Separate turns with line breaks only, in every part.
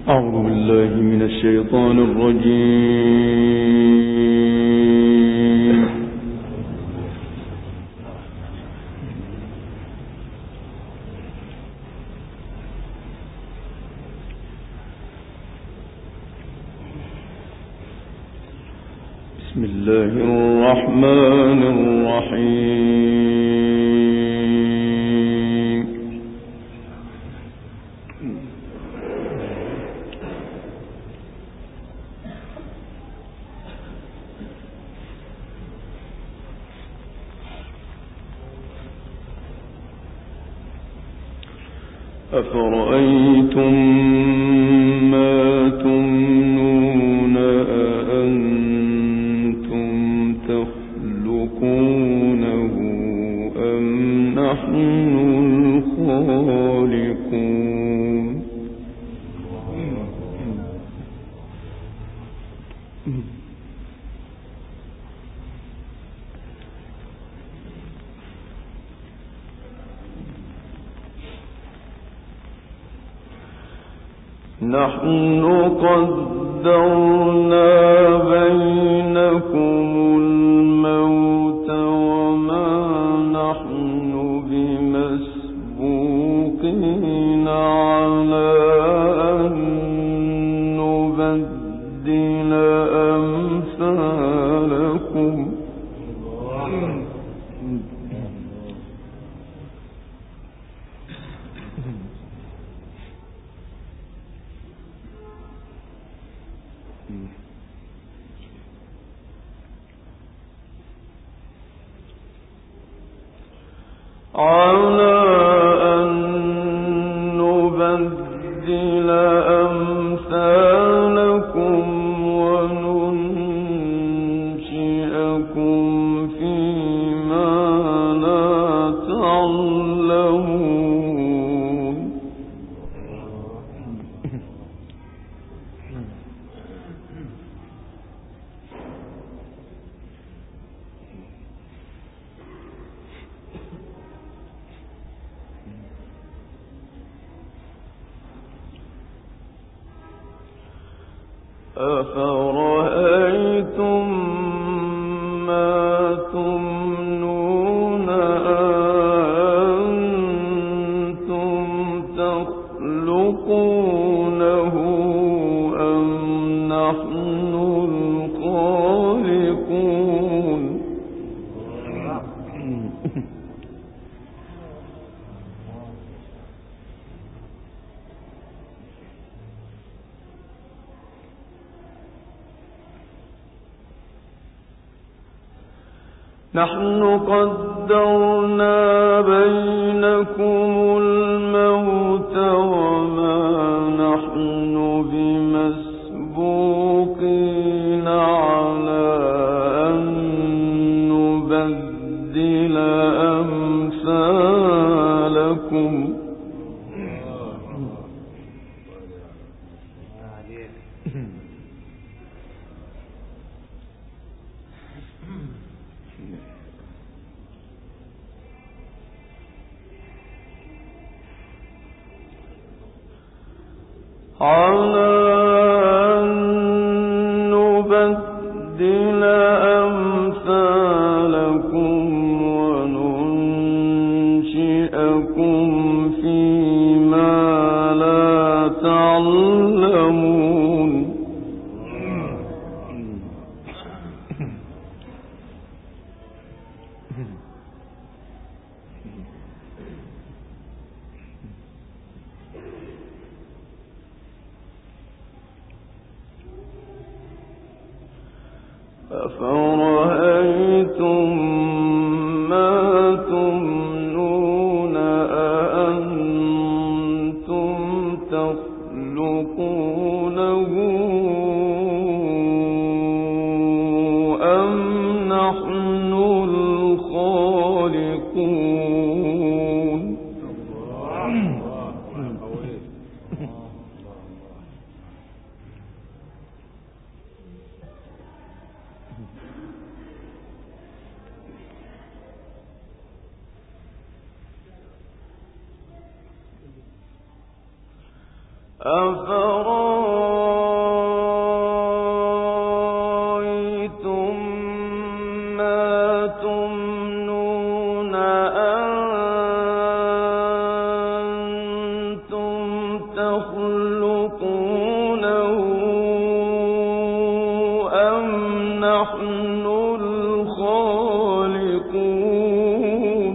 أعوذ بالله من الشيطان الرجيم. بسم الله الرحمن الرحيم. أفرأيتم ما تمنون أأنتم تخلقونه أم نحن الخالقون. نحن قدرنا بينكم الموت وما نحن بمسبوقين على أن نبدل أمثالكم. على أن نبدل أمثالكم وننشئكم فيما لا تعلمون. أفرأيتم ما تمنون أأنتم تخلقونه أم نحن الخالقون. نحن قدرنا بينكم الموت وما نحن بمسبوقين على أن نبدل أمثالكم. على أن نبدل أمثالكم وننشئكم فيما لا تعلمون. أفرأيتم ما تمنون أأنتم تخلقونه أم نحن الخالقون. أفرأيتم ما تمنون أنتم تخلقونه أم نحن الخالقون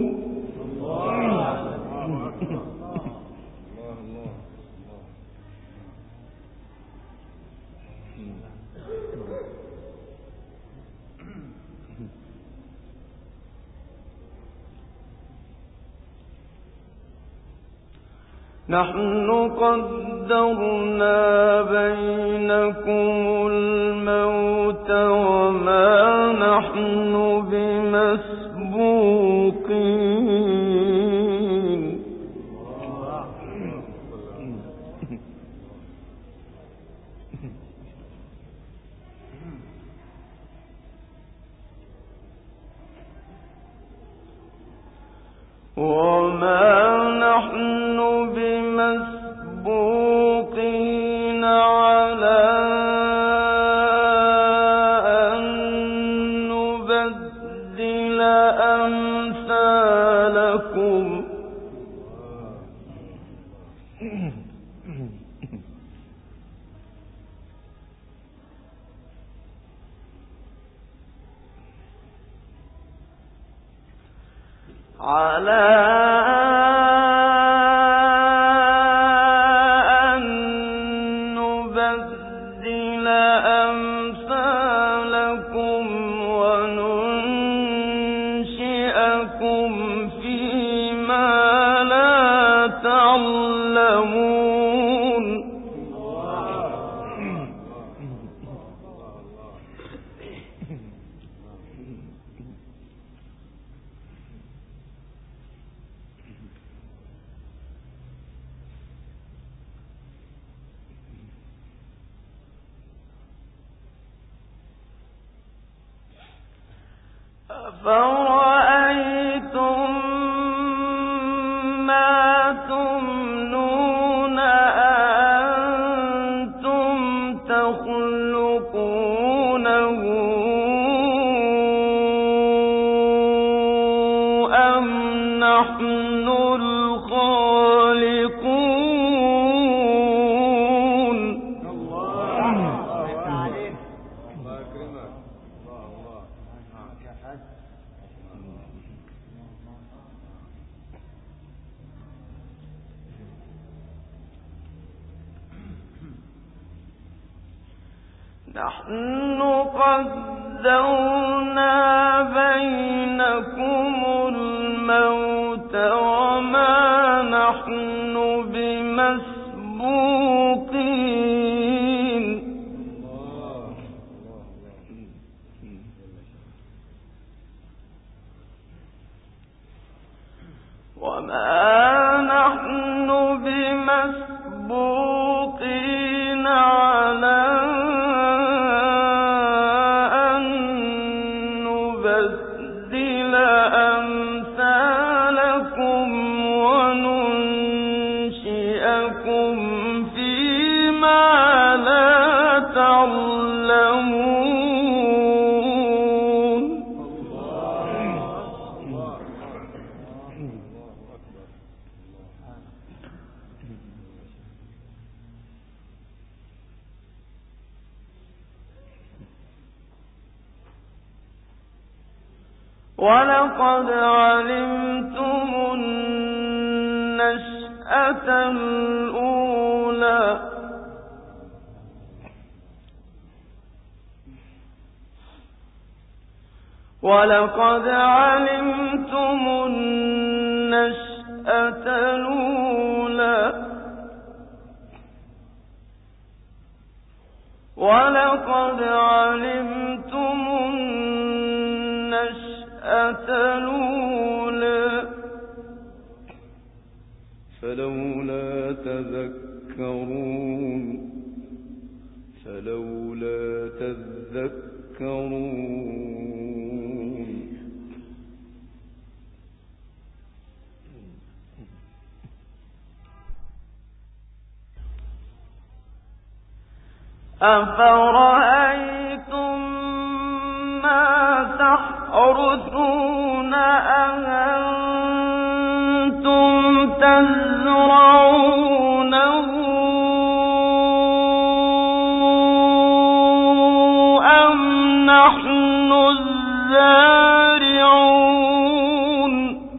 نحن قدرنا بينكم الموت وما نحن بمسبوقين وما نحن بمسبوقين على أن نبدل أمثالكم على أن نبدل أمثالكم وننشئكم فيما لا تعلمون أفرأيتم ما تمنون أنتم تخلقونه أم نحن الخالقون نحن قدرنا بينكم الموت وما نحن بمسبوقين وما نحن بمسبوقين على أن نبدل أمثالكم وننشئكم فيما لا تعلمون ولقد علمتم النشأة الأولى ولقد علمتم النشأة الأولى ولقد علمتم النشأة الأولى فلولا تذكرون أفرأيتم ما تحرثون أأنتم تزرعونه أم نحن الزارعون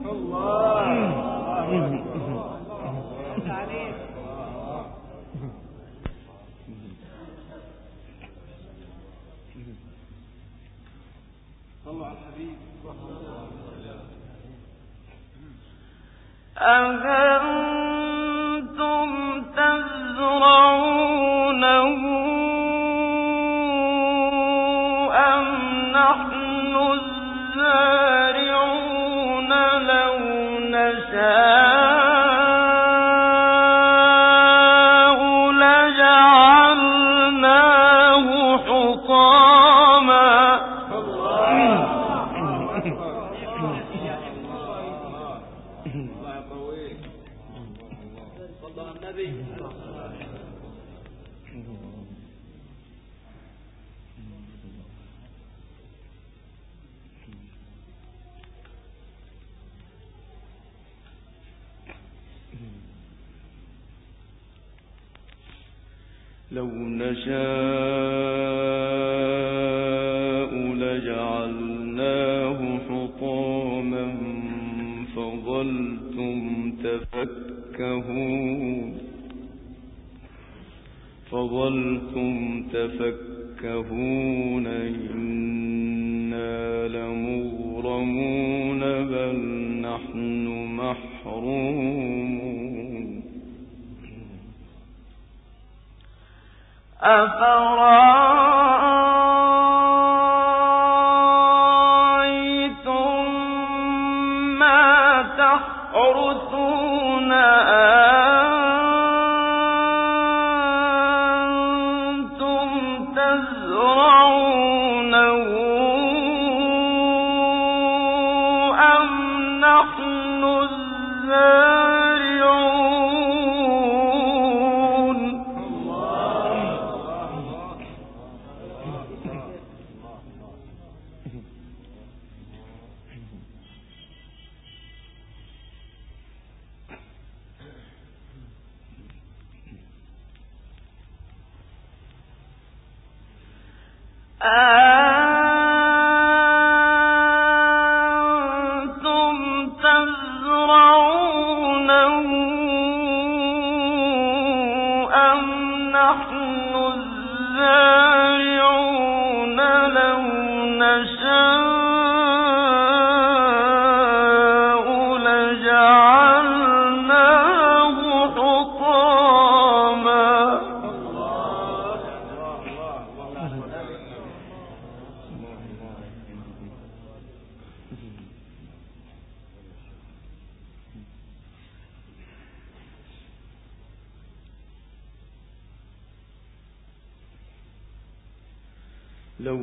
أأنتم تزرعونه أم نحن الزارعون لو نشاء لجعلناه حطاما لو نشاء لجعلناه حطاما فظلتم تفكهون إنا لمغرمون بل نحن محرومون أفرأيتم ما تحرثون أأنتم تزرعونه أم نحن الزارعون أأنتم تزرعونه أم نحن الزارعون لو نشاء لجعلناه حطاما لو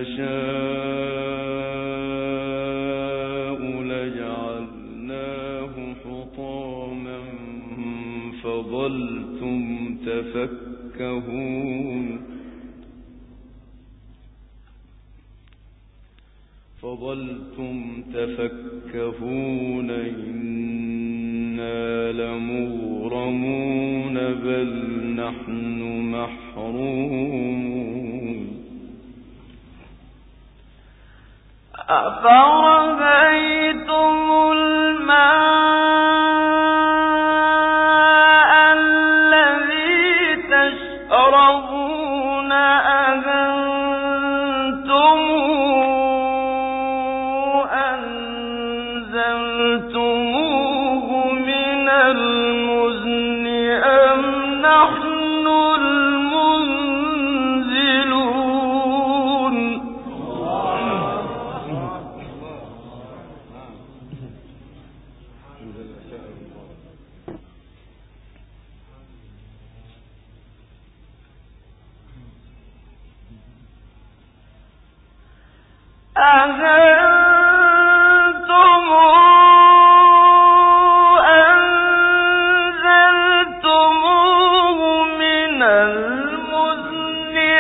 نشاء لجعلناه حطاما فظلتم تفكهون إنا لمغرمون بل نحن محرومون أفرأيتم الماء الذي تشربون أأنتم أنزلتموه من المزن أم نحن المنزلون أأنتم أنزلتموه من المزن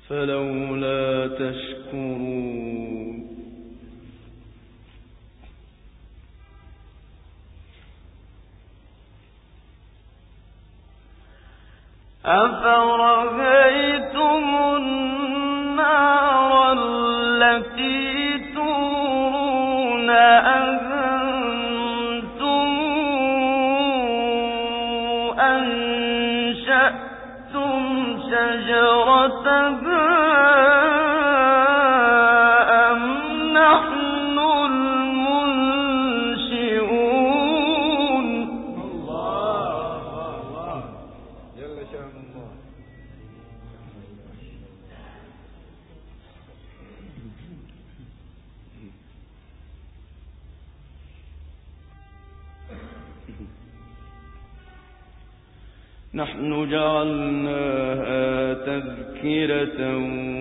فلولا تشكرون أفرأيتم النار التي تورون أأنتم أنشأتم شجرتها أم نحن المنشئون الله جل شأن الله نحن جعلناها تذكرة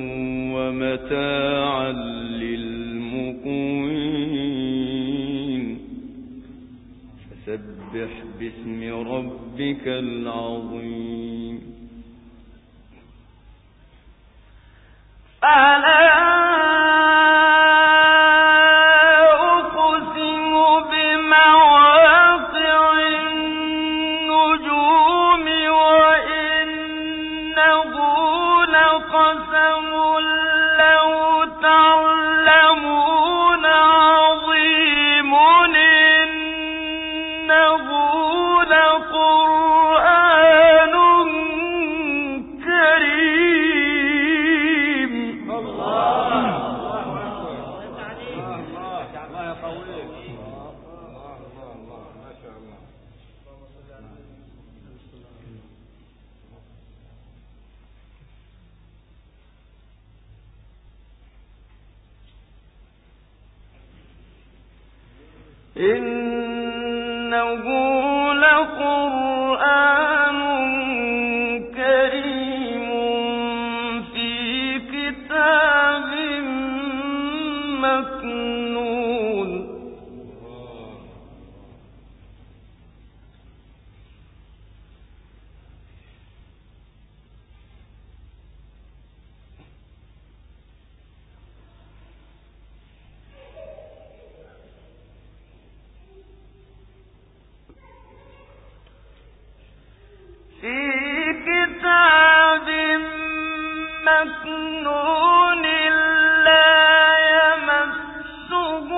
ومتاعا للمقوين فسبح باسم ربك العظيم إنه لقرآن كريم في كتاب مكنون مكنون لا يمسه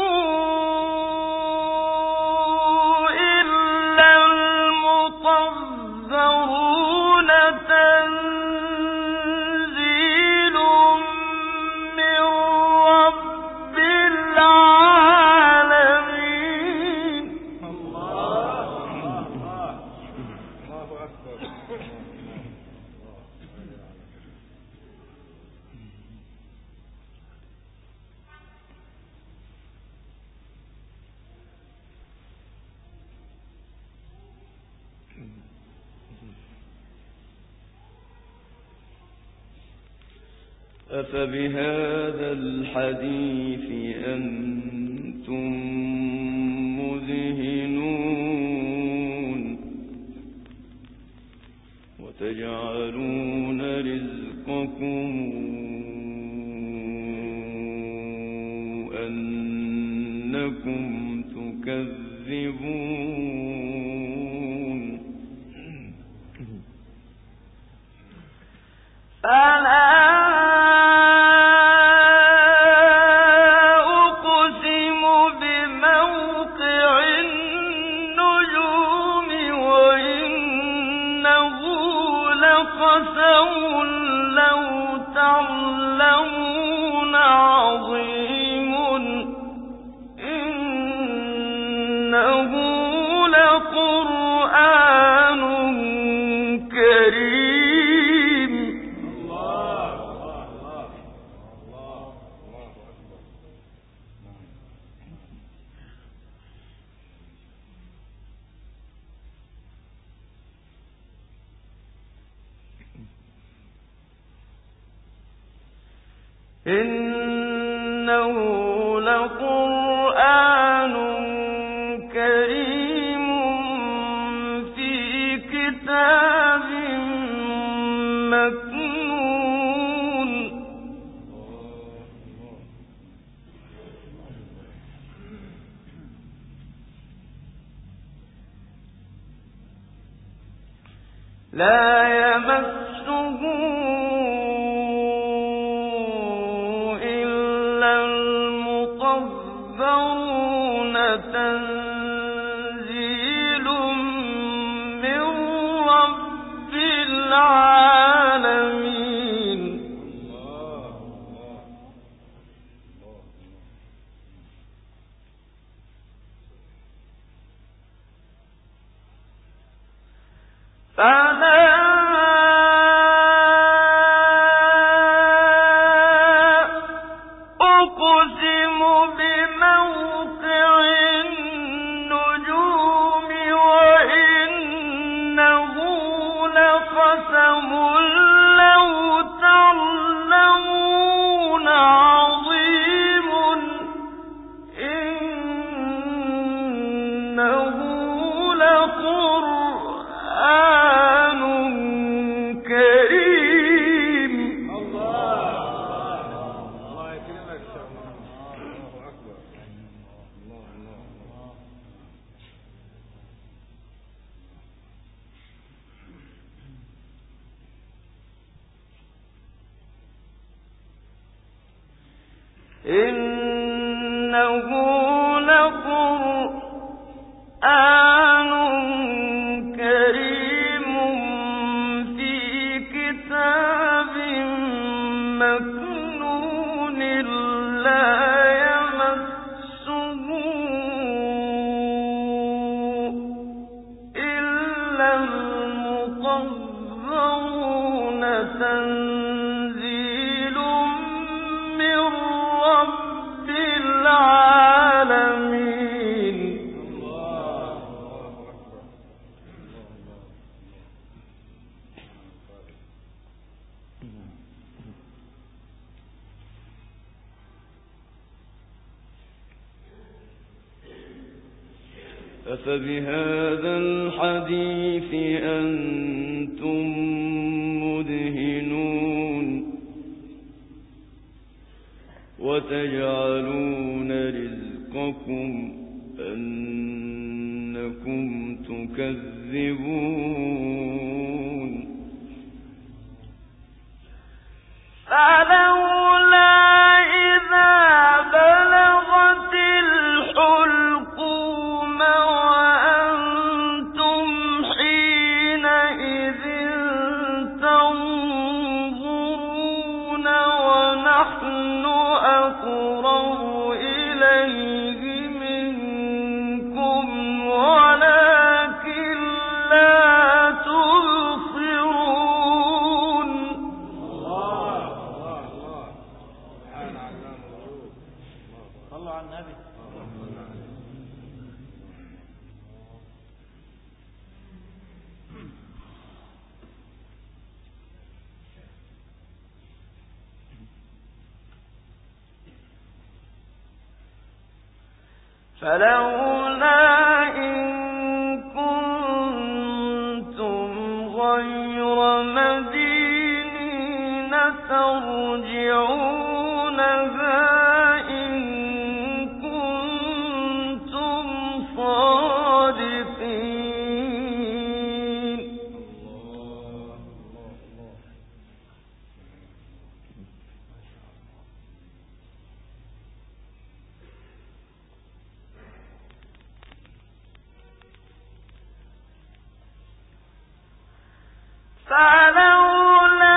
إلا المطهرون تنزيل من رب العالمين الله أكبر أفبهذا الحديث أنتم مدهنون وتجعلون رزقكم أنكم تكذبون فلا لو تعلمون عظيم إنه لقرآن كريم الله الله الله أكبر إنه لقرآن كريم في كتاب مكنون لا يمسه إلا المطهرون تنزيل من رب العالمين فلا أقسم بموقع النجوم وإنه لقسم لو تعلمون عظيم إنه لقرآن كريم
الله يكرمك الله أكبر الله
إنه لقرآن كريم في كتاب مكنون لا يمسه إلا المطهرون تنزيل من رب العالمين أفبهذا الحديث أنتم مدهنون وتجعلون رزقكم أنكم تكذبون فلولا إذا بلغت الحلقوم وأنتم حينئذ تنظرون ونحن أقرب إليه منكم ولكن لا تبصرون
صلوا على النبي
فلولا إن كنتم غير مدينين ترجعونها إن كنتم صادقين فلولا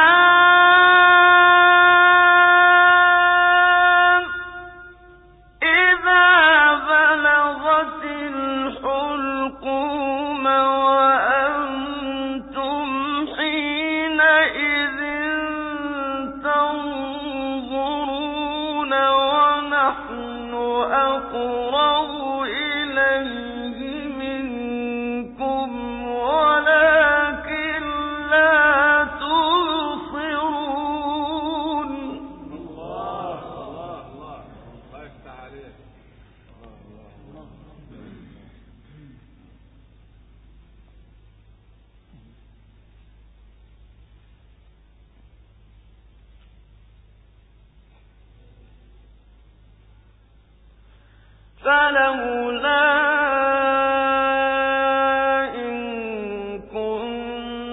إذا بلغت الحلقوم وأنتم حينئذ تنظرون ونحن أقرب إليه منكم ولكن لا تبصرون
الله يفتح عليك
فلولا إن كنتم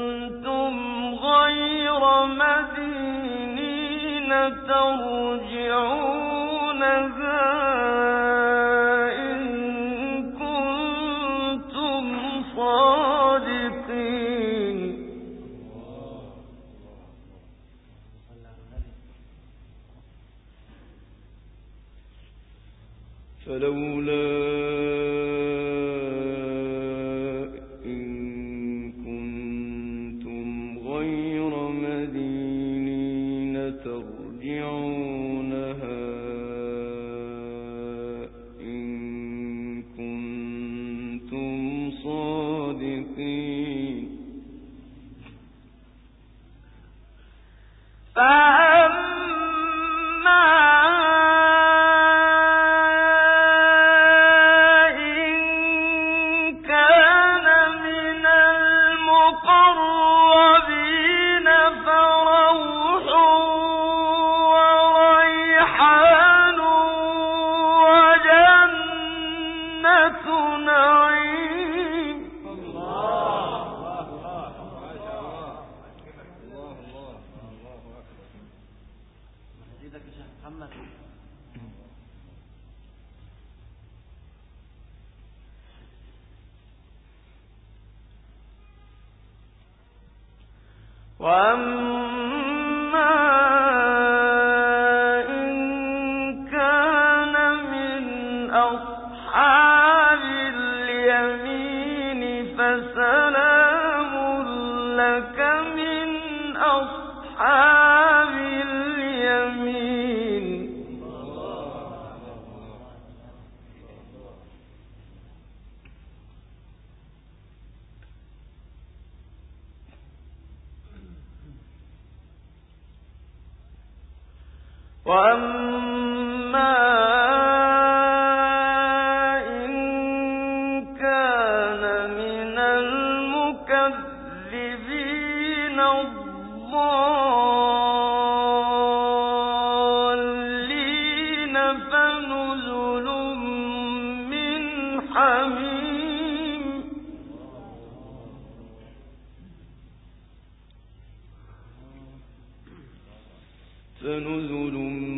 فنزل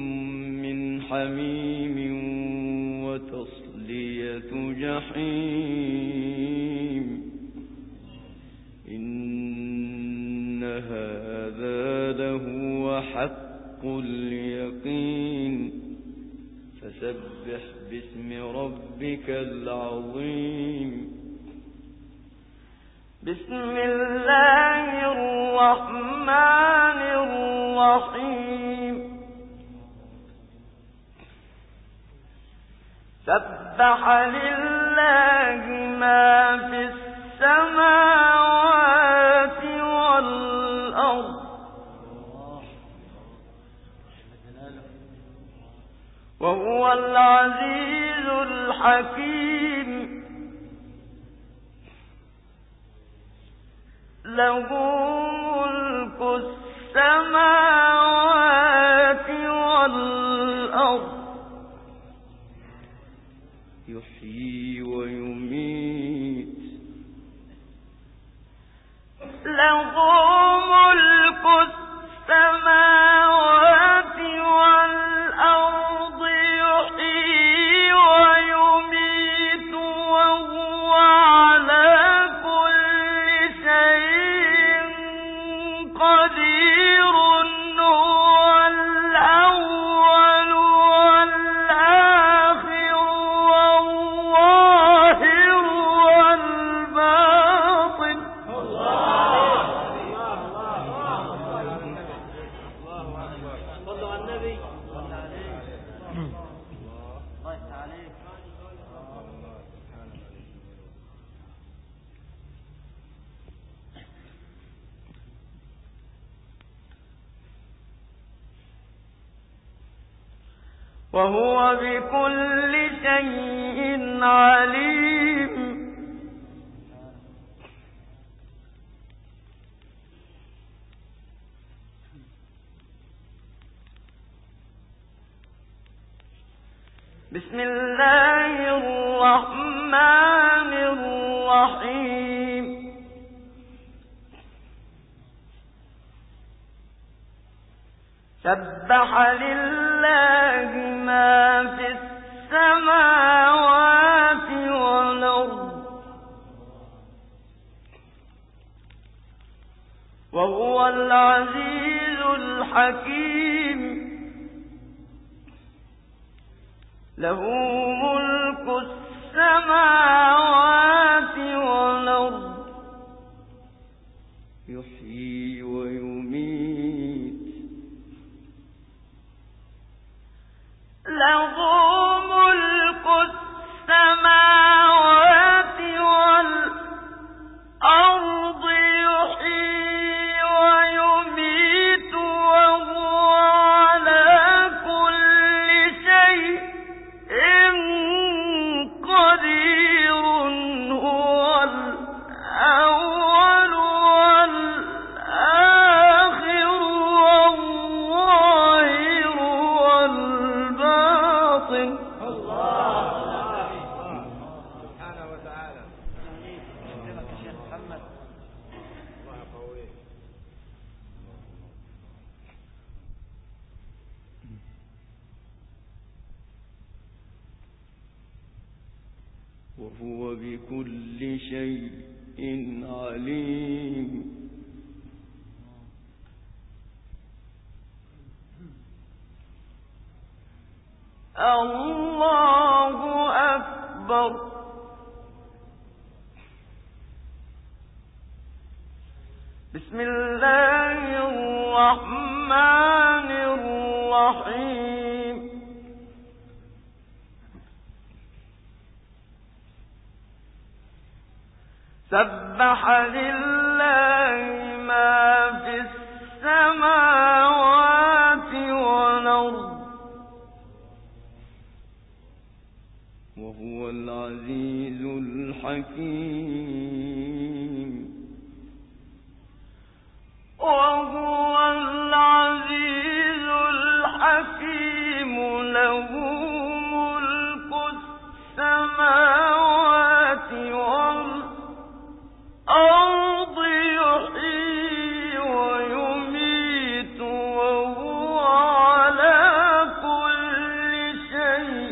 من حميم وتصلية جحيم إن هذا لهو حق اليقين فسبح باسم ربك العظيم
بسم الله الرحمن الرحيم سبح لله ما في السماوات والأرض وهو العزيز الحكيم له ملك السماوات والأرض
يحيي ويميت
له ملك السماوات والأرض يحيي ويميت وهو على كل شيء قدير هو الأول والآخر والظاهر والباطن
صلوا على النبي
وهو بكل شيء عليم بسم الله الرحمن الرحيم سبح لله ما في السماوات والأرض وهو العزيز الحكيم له ملك السماوات والأرض
يحيي ويميت
له ملك السماوات والأرض يحيي ويميت وهو على كل شيء قدير هو الأول والآخر والظاهر والباطن
سبحانه وتعالى. نكرمك يا شيخ محمد. الله يقويك.
وهو بكل شيء عليم.
الله أكبر. بسم الله الرحمن الرحيم. سبح لله ما في السماوات والأرض
وهو العزيز الحكيم.
وهو العزيز الحكيم. له ملك السماوات والأرض يحيي ويميت وهو على كل شيء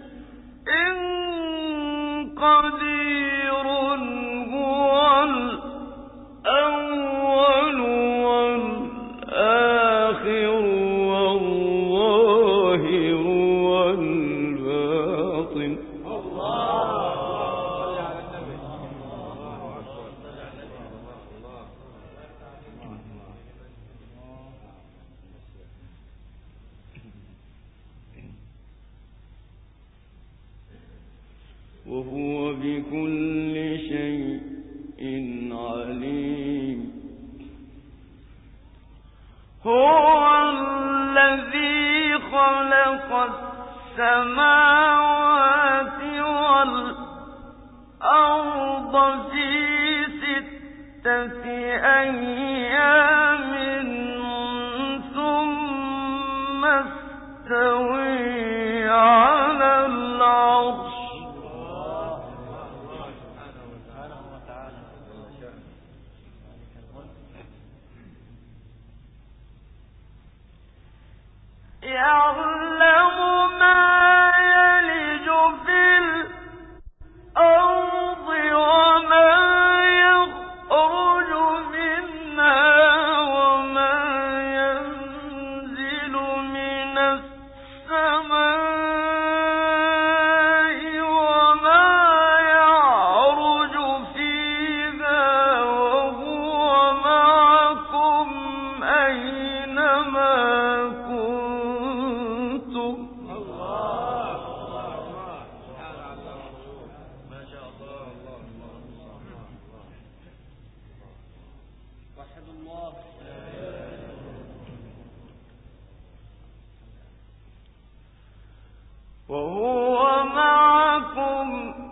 قدير هو الأول والآخر والظاهر والباطن. وهو بكل شيء عليم. هو الذي خلق السماوات والأرض في 6 أيام ثم استوى على العرش. يعلم ما يلج في الأرض وما يخرج منها وما ينزل من السماء وما يعرج فيها وهو معكم أينما وهو معكم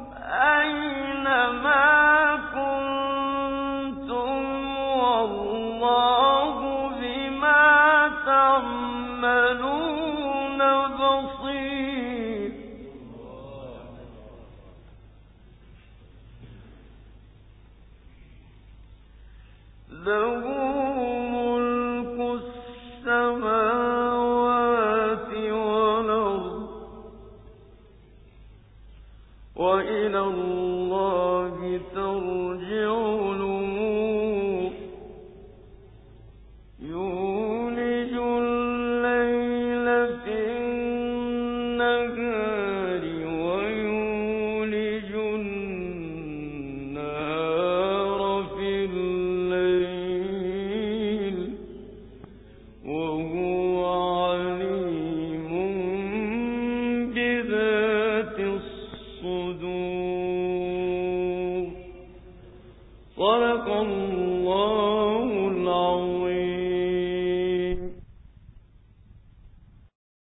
أينما كنتم والله بما تعملون بصير. له ملك السماوات والأرض وإلى الله ترجع الأمور. يولج الليل في النهار ويولج صدق الله